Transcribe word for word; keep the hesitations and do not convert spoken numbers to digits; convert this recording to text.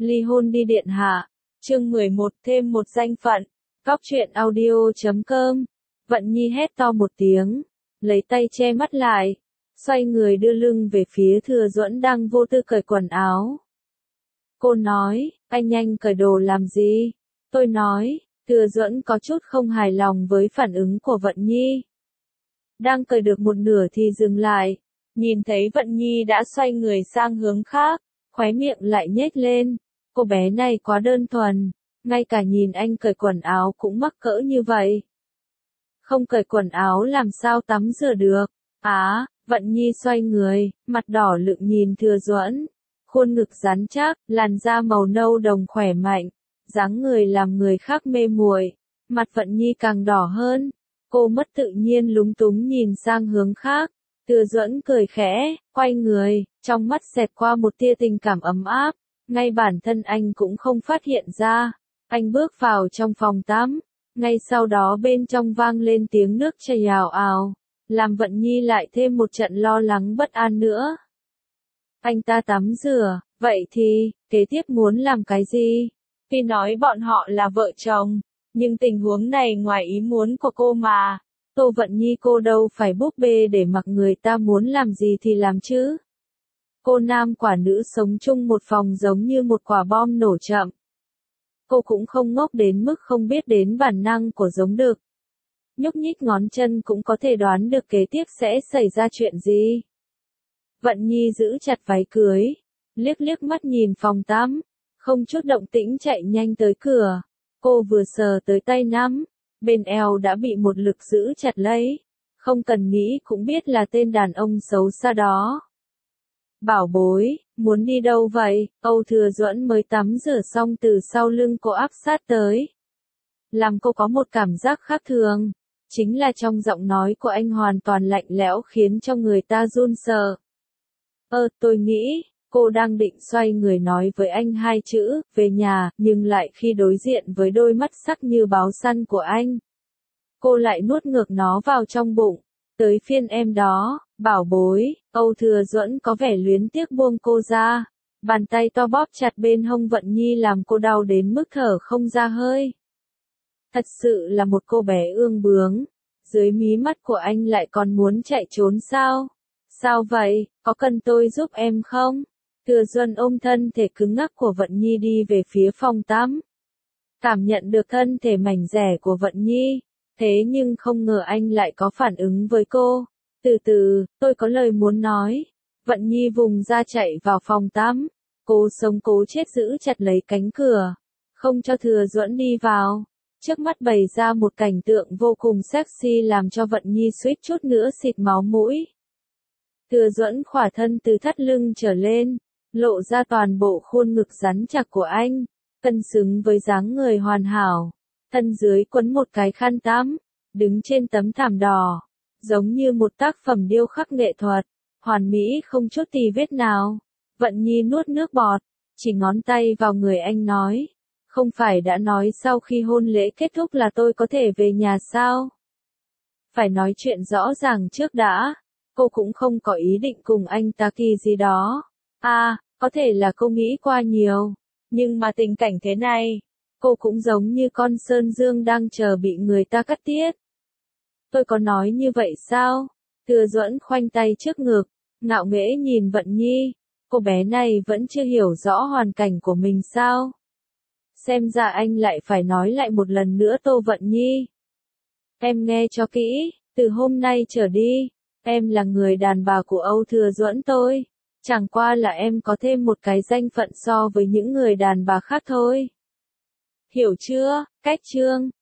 Ly hôn đi điện hạ. Chương mười một thêm một danh phận. Cóc truyện audio chấm com. Vận Nhi hét to một tiếng, lấy tay che mắt lại, xoay người đưa lưng về phía Thừa Duẫn đang vô tư cởi quần áo. Cô nói, anh nhanh cởi đồ làm gì? Tôi nói, Thừa Duẫn có chút không hài lòng với phản ứng của Vận Nhi. Đang cởi được một nửa thì dừng lại, nhìn thấy Vận Nhi đã xoay người sang hướng khác, khóe miệng lại nhếch lên. Cô bé này quá đơn thuần, ngay cả nhìn anh cởi quần áo cũng mắc cỡ như vậy. Không cởi quần áo làm sao tắm rửa được? Á, Vận Nhi xoay người, mặt đỏ lựng nhìn Thừa Duẫn, khuôn ngực rắn chắc, làn da màu nâu đồng khỏe mạnh, dáng người làm người khác mê muội. Mặt Vận Nhi càng đỏ hơn, cô mất tự nhiên lúng túng nhìn sang hướng khác. Thừa Duẫn cười khẽ, quay người, trong mắt xẹt qua một tia tình cảm ấm áp, ngay bản thân anh cũng không phát hiện ra. Anh bước vào trong phòng tắm, ngay sau đó bên trong vang lên tiếng nước chảy ào ào, làm Vận Nhi lại thêm một trận lo lắng bất an nữa. Anh ta tắm rửa, vậy thì, kế tiếp muốn làm cái gì? Tuy nói bọn họ là vợ chồng, nhưng tình huống này ngoài ý muốn của cô mà. Tô Vận Nhi cô đâu phải búp bê để mặc người ta muốn làm gì thì làm chứ. Cô nam quả nữ sống chung một phòng giống như một quả bom nổ chậm. Cô cũng không ngốc đến mức không biết đến bản năng của giống đực. Nhúc nhích ngón chân cũng có thể đoán được kế tiếp sẽ xảy ra chuyện gì. Vận Nhi giữ chặt váy cưới, liếc liếc mắt nhìn phòng tắm, không chút động tĩnh chạy nhanh tới cửa. Cô vừa sờ tới tay nắm, bên eo đã bị một lực giữ chặt lấy. Không cần nghĩ cũng biết là tên đàn ông xấu xa đó. Bảo bối, muốn đi đâu vậy? Âu Thừa Duẫn mới tắm rửa xong từ sau lưng cô áp sát tới. Làm cô có một cảm giác khác thường. Chính là trong giọng nói của anh hoàn toàn lạnh lẽo khiến cho người ta run sợ. Ơ, tôi nghĩ, cô đang định xoay người nói với anh hai chữ, về nhà, nhưng lại khi đối diện với đôi mắt sắc như báo săn của anh. Cô lại nuốt ngược nó vào trong bụng. Tới phiên em đó, bảo bối. Âu Thừa Duẫn có vẻ luyến tiếc buông cô ra. Bàn tay to bóp chặt bên hông Vận Nhi làm cô đau đến mức thở không ra hơi. Thật sự là một cô bé ương bướng. Dưới mí mắt của anh lại còn muốn chạy trốn sao? Sao vậy, có cần tôi giúp em không? Thừa Duẫn ôm thân thể cứng ngắc của Vận Nhi đi về phía phòng tắm. Cảm nhận được thân thể mảnh dẻ của Vận Nhi. Thế nhưng không ngờ anh lại có phản ứng với cô. Từ từ, tôi có lời muốn nói. Vận Nhi vùng ra chạy vào phòng tắm. Cô sống cố chết giữ chặt lấy cánh cửa, không cho Thừa Duẫn đi vào. Trước mắt bày ra một cảnh tượng vô cùng sexy làm cho Vận Nhi suýt chút nữa xịt máu mũi. Thừa Duẫn khỏa thân từ thắt lưng trở lên, lộ ra toàn bộ khuôn ngực rắn chắc của anh, cân xứng với dáng người hoàn hảo. Thân dưới quấn một cái khăn tắm, đứng trên tấm thảm đỏ, giống như một tác phẩm điêu khắc nghệ thuật, hoàn mỹ không chút tì vết nào. Vận Nhi nuốt nước bọt, chỉ ngón tay vào người anh nói, không phải đã nói sau khi hôn lễ kết thúc là tôi có thể về nhà sao? Phải nói chuyện rõ ràng trước đã, cô cũng không có ý định cùng anh ta kỳ gì đó. À, có thể là cô nghĩ qua nhiều, nhưng mà tình cảnh thế này, cô cũng giống như con sơn dương đang chờ bị người ta cắt tiết. Tôi có nói như vậy sao? Thừa Duẫn khoanh tay trước ngực, ngạo nghễ nhìn Vận Nhi. Cô bé này vẫn chưa hiểu rõ hoàn cảnh của mình sao? Xem ra anh lại phải nói lại một lần nữa. Tô Vận Nhi, em nghe cho kỹ, từ hôm nay trở đi, em là người đàn bà của Âu Thừa Duẫn tôi. Chẳng qua là em có thêm một cái danh phận so với những người đàn bà khác thôi. Hiểu chưa? Cách chương